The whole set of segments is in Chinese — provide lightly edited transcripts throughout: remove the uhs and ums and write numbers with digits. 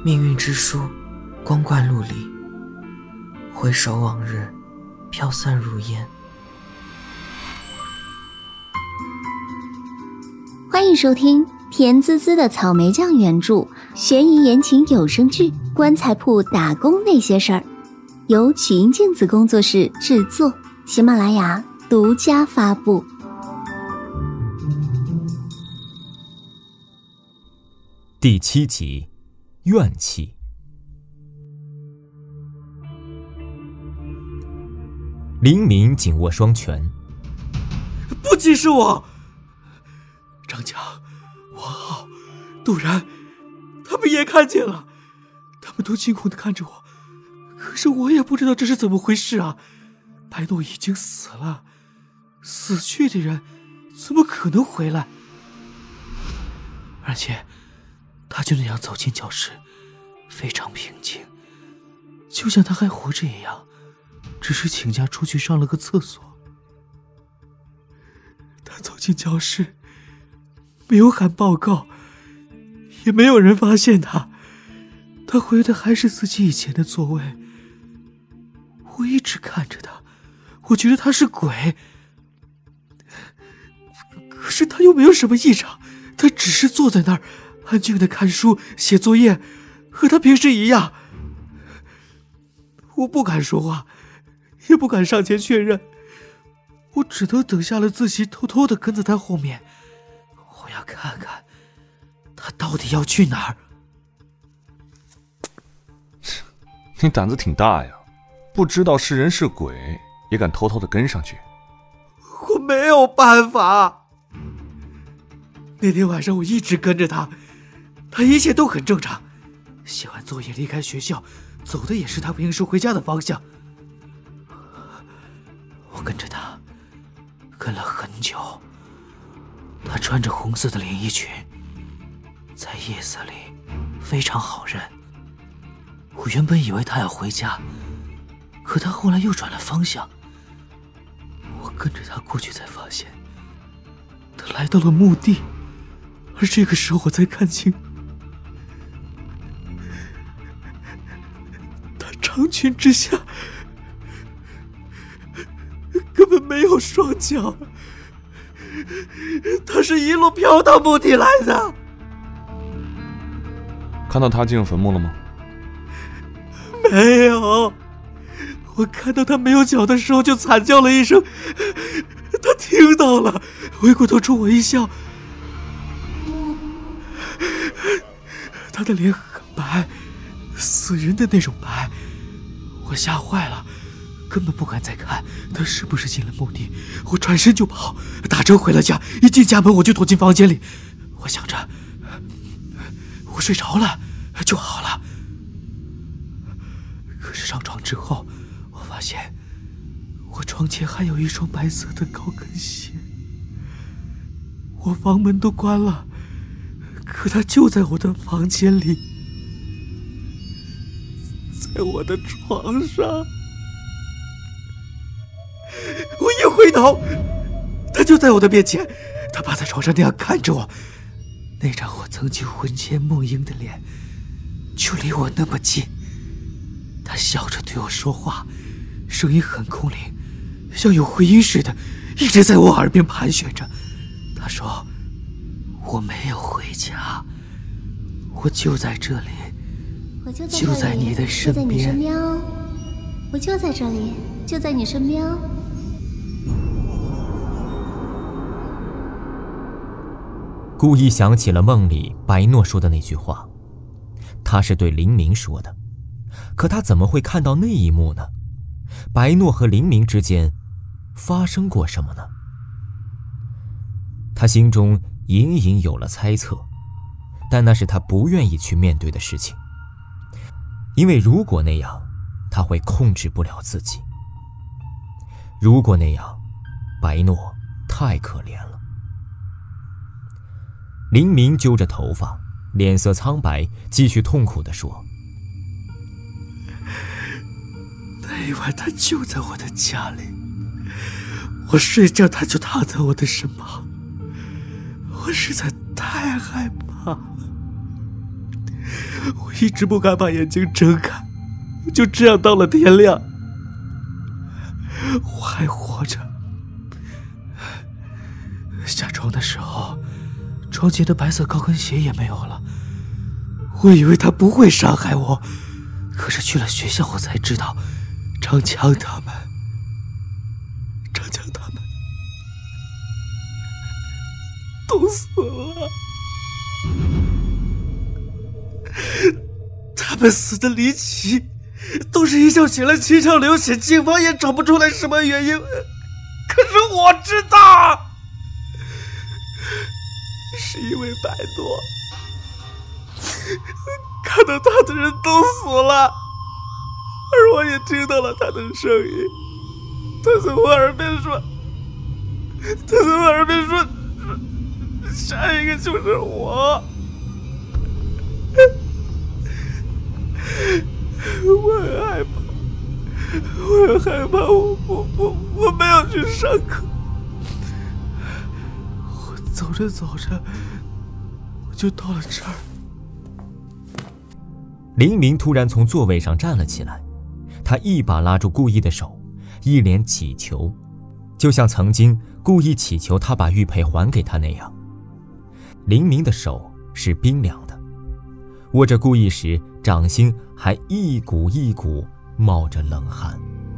命运之书，光怪陆离。回首往日，飘散如烟。 欢迎收听甜滋滋的草莓酱原著悬疑言情有声剧《棺材铺打工那些事儿》，由曲音镜子工作室制作，喜马拉雅独家发布。 第7集，怨气。林明紧握双拳， 不仅是我，张强、王浩、杜然，他们也看见了，他们都惊恐地看着我，可是我也不知道这是怎么回事啊！白诺已经死了，死去的人怎么可能回来？而且他就那样走进教室，非常平静，就像他还活着一样，只是请假出去上了个厕所。他走进教室，没有喊报告，也没有人发现他，他回的还是自己以前的座位。我一直看着他，我觉得他是鬼，可是他又没有什么异常，他只是坐在那儿安静地看书写作业，和他平时一样。我不敢说话，也不敢上前确认，我只能等下了自习，偷偷地跟在他后面。我要看看他到底要去哪儿。 你胆子挺大呀，不知道是人是鬼也敢偷偷地跟上去。 我没有办法，那天晚上我一直跟着他，他一切都很正常，写完作业离开学校，走的也是他平时回家的方向。我跟着他跟了很久，他穿着红色的连衣裙，在夜色里非常好认。我原本以为他要回家，可他后来又转了方向。我跟着他过去才发现，他来到了墓地，而这个时候我才看清，他长裙之下根本没有双脚，他是一路飘到墓地来的。 看到他进入坟墓了吗？ 没有，我看到他没有脚的时候就惨叫了一声，他听到了，回过头冲我一笑。他的脸很白，死人的那种白，我吓坏了，根本不敢再看他是不是进了墓地。我转身就跑，打车回了家，一进家门我就躲进房间里，我想着我睡着了就好了。可是上床之后，我发现我床前还有一双白色的高跟鞋。我房门都关了，可它就在我的房间里，在我的床上。我一回头，他就在我的面前，他趴在床上那样看着我，那张我曾经魂牵梦萦的脸就离我那么近。他笑着对我说话，声音很空灵，像有回音似的，一直在我耳边盘旋着。他说我没有回家，我就在这里，就在你的身边。 我就在这里，就在你身边哦。 故意想起了梦里白诺说的那句话，他是对林明说的，可他怎么会看到那一幕呢？白诺和林明之间发生过什么呢？他心中隐隐有了猜测，但那是他不愿意去面对的事情，因为如果那样，他会控制不了自己。如果那样，白诺太可怜了。林明揪着头发，脸色苍白，继续痛苦地说： 那一晚他就在我的家里，我睡觉他就躺在我的身旁，我实在太害怕了。 我一直不敢把眼睛睁开，就这样到了天亮。我还活着。下床的时候，床前的白色高跟鞋也没有了。我以为他不会伤害我，可是去了学校我才知道，张强他们都死了。他们死的离奇，都是一觉醒来七窍流血，警方也找不出来什么原因。可是我知道，是因为白诺。看到他的人都死了，而我也听到了他的声音。他在我耳边说，下一个就是我。我很害怕，我没有去上课。我走着走着，我就到了这儿。 林明突然从座位上站了起来，他一把拉住顾意的手，一脸乞求，就像曾经故意祈求他把玉佩还给他那样。林明的手是冰凉的，握着顾意时，掌心还一股一股冒着冷汗。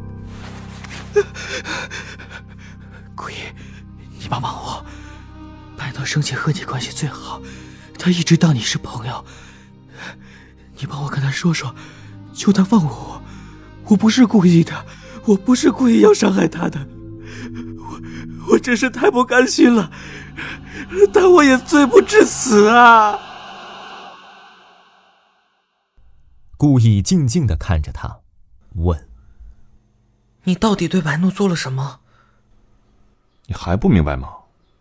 顾意，你帮帮我。白诺生前和你关系最好，他一直当你是朋友。你帮我跟他说说，求他放过我。我不是故意的，我不是故意要伤害他的。我真是太不甘心了，但我也罪不至死啊。 顾意静静地看着他，问： 你到底对白诺做了什么？ 你还不明白吗？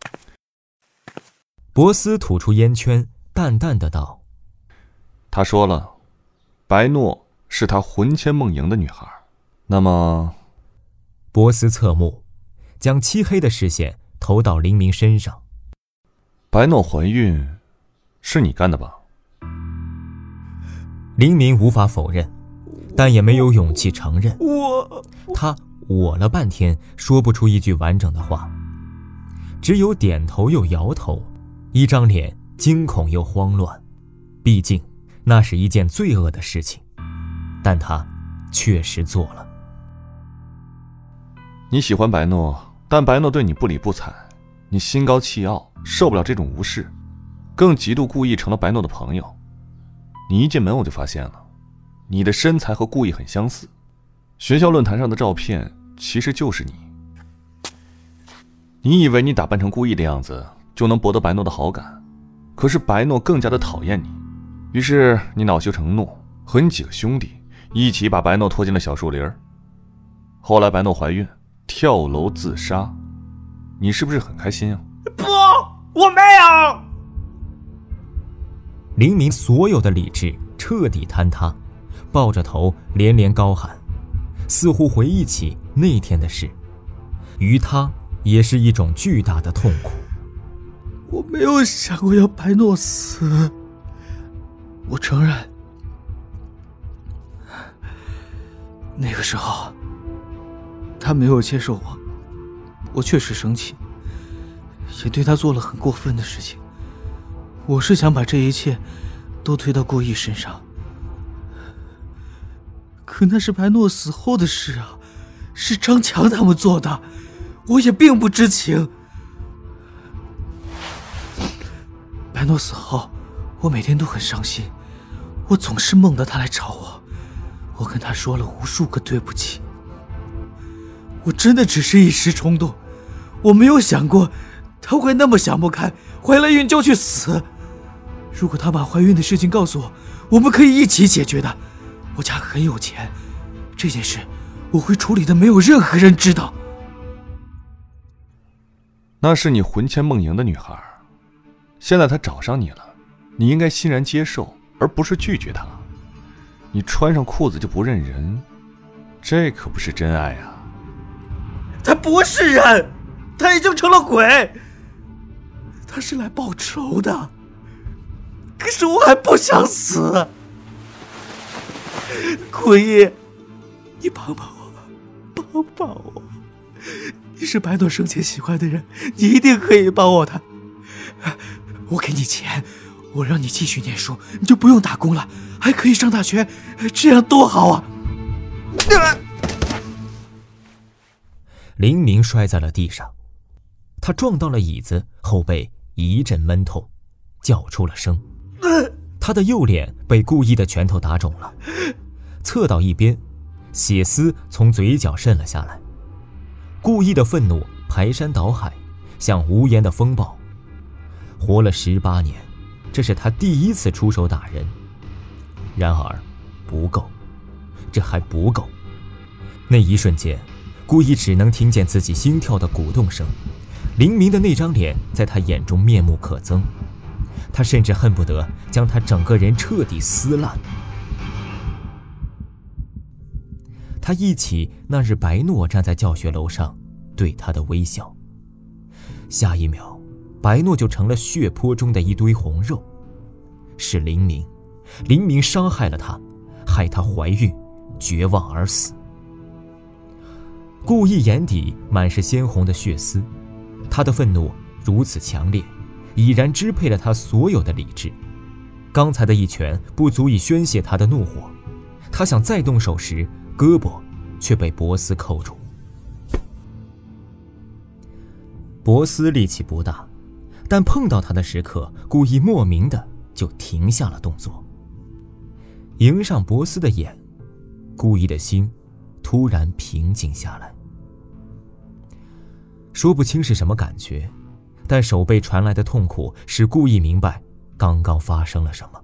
博斯吐出烟圈，淡淡的道： 他说了，白诺是他魂牵梦萦的女孩。那么， 博斯侧目，将漆黑的视线投到林明身上。 白诺怀孕是你干的吧？ 林明无法否认，但也没有勇气承认。他了半天，说不出一句完整的话，只有点头又摇头，一张脸惊恐又慌乱。毕竟那是一件罪恶的事情，但他确实做了。 你喜欢白诺，但白诺对你不理不睬，你心高气傲，受不了这种无视，更极度故意成了白诺的朋友。你一进门我就发现了，你的身材和故意很相似，学校论坛上的照片其实就是你。你以为你打扮成故意的样子就能博得白诺的好感，可是白诺更加的讨厌你，于是你恼羞成怒，和你几个兄弟一起把白诺拖进了小树林。后来白诺怀孕，跳楼自杀，你是不是很开心啊？ 不，我没有。 林明所有的理智彻底坍塌，抱着头连连高喊，似乎回忆起那天的事，于他也是一种巨大的痛苦。 我没有想过要白诺死，我承认，那个时候他没有接受我，我确实生气，也对他做了很过分的事情。我是想把这一切都推到顾意身上，可那是白诺死后的事啊，是张强他们做的，我也并不知情。白诺死后，我每天都很伤心，我总是梦到他来找我，我跟他说了无数个对不起。我真的只是一时冲动，我没有想过他会那么想不开，怀了孕就去死。如果他把怀孕的事情告诉我，我们可以一起解决的。我家很有钱，这件事我会处理的没有任何人知道。 那是你魂牵梦萦的女孩，现在她找上你了，你应该欣然接受，而不是拒绝她。你穿上裤子就不认人，这可不是真爱啊。 他不是人，他已经成了鬼，他是来报仇的。可是我还不想死。 顾一，你帮帮我吧，帮帮我！你是白诺生前喜欢的人，你一定可以帮我的。我给你钱，我让你继续念书，你就不用打工了，还可以上大学，这样多好啊！ 林明摔在了地上，他撞到了椅子，后背一阵闷痛，叫出了声。他的右脸被顾意的拳头打肿了，侧到一边，血丝从嘴角渗了下来。顾意的愤怒排山倒海，像无言的风暴。活了18年，这是他第一次出手打人。然而不够，这还不够。那一瞬间，顾意只能听见自己心跳的鼓动声，林明的那张脸在他眼中面目可憎，他甚至恨不得将他整个人彻底撕烂。他忆起那日白诺站在教学楼上对他的微笑，下一秒白诺就成了血泊中的一堆红肉。是林明伤害了他，害她怀孕，绝望而死。顾意眼底满是鲜红的血丝，他的愤怒如此强烈，已然支配了他所有的理智。刚才的一拳不足以宣泄他的怒火，他想再动手时，胳膊却被博斯扣住。博斯力气不大，但碰到他的时刻，故意莫名的就停下了动作。迎上博斯的眼，顾意的心突然平静下来。说不清是什么感觉，但手背传来的痛苦使顾意明白刚刚发生了什么。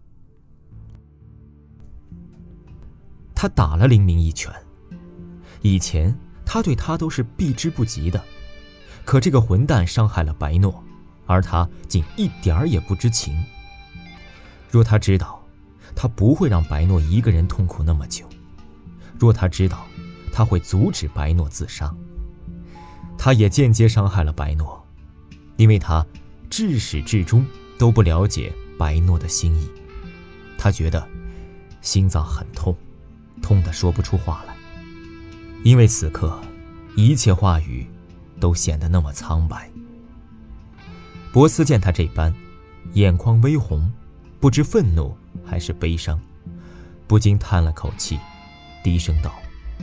他打了林明一拳，以前他对他都是避之不及的，可这个混蛋伤害了白诺，而他竟一点儿也不知情。若他知道他不会让白诺一个人痛苦那么久，若他知道他会阻止白诺自杀，他也间接伤害了白诺，因为他至始至终都不了解白诺的心意。他觉得心脏很痛，痛得说不出话来，因为此刻一切话语都显得那么苍白。博斯见他这般，眼眶微红，不知愤怒还是悲伤，不禁叹了口气，低声道：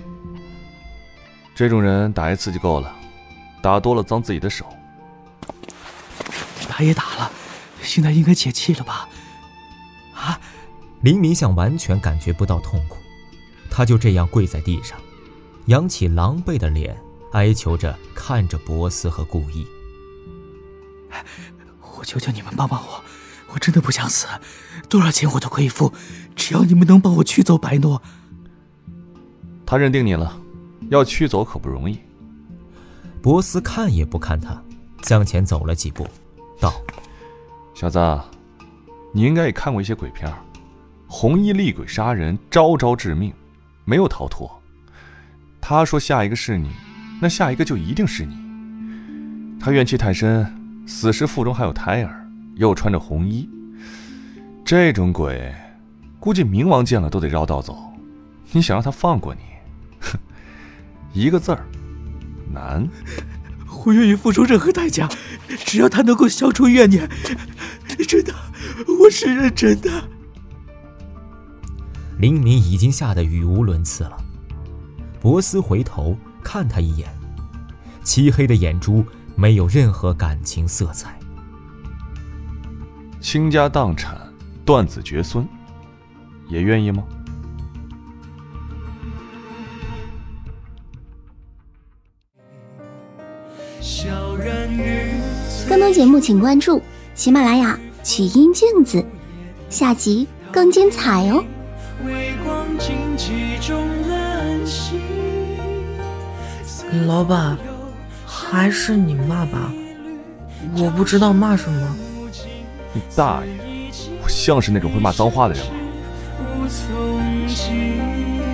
这种人打一次就够了，打多了脏自己的手。 打也打了，现在应该解气了吧？啊！ 林明像完全感觉不到痛苦，他就这样跪在地上，扬起狼狈的脸，哀求着看着博斯和顾意。 我求求你们帮帮我，我真的不想死，多少钱我都可以付，只要你们能帮我驱走白诺。 他认定你了，要驱走可不容易。 博斯看也不看他，向前走了几步，道： 小子，你应该也看过一些鬼片，红衣厉鬼杀人，招招致命，没有逃脱。他说下一个是你，那下一个就一定是你。他怨气太深，死时腹中还有胎儿，又穿着红衣，这种鬼估计冥王见了都得绕道走。你想让他放过你，哼，一个字儿，难。 我愿意付出任何代价，只要他能够消除怨念。真的，我是认真的。 林明已经吓得语无伦次了。博斯回头看他一眼，漆黑的眼珠没有任何感情色彩。 倾家荡产，断子绝孙，也愿意吗？ 更多节目请关注喜马拉雅曲音镜子，下集更精彩哦。 微光荆棘中冷心， 老板，还是你骂吧，我不知道骂什么。 你大爷，我像是那种会骂脏话的人吗？ 无从及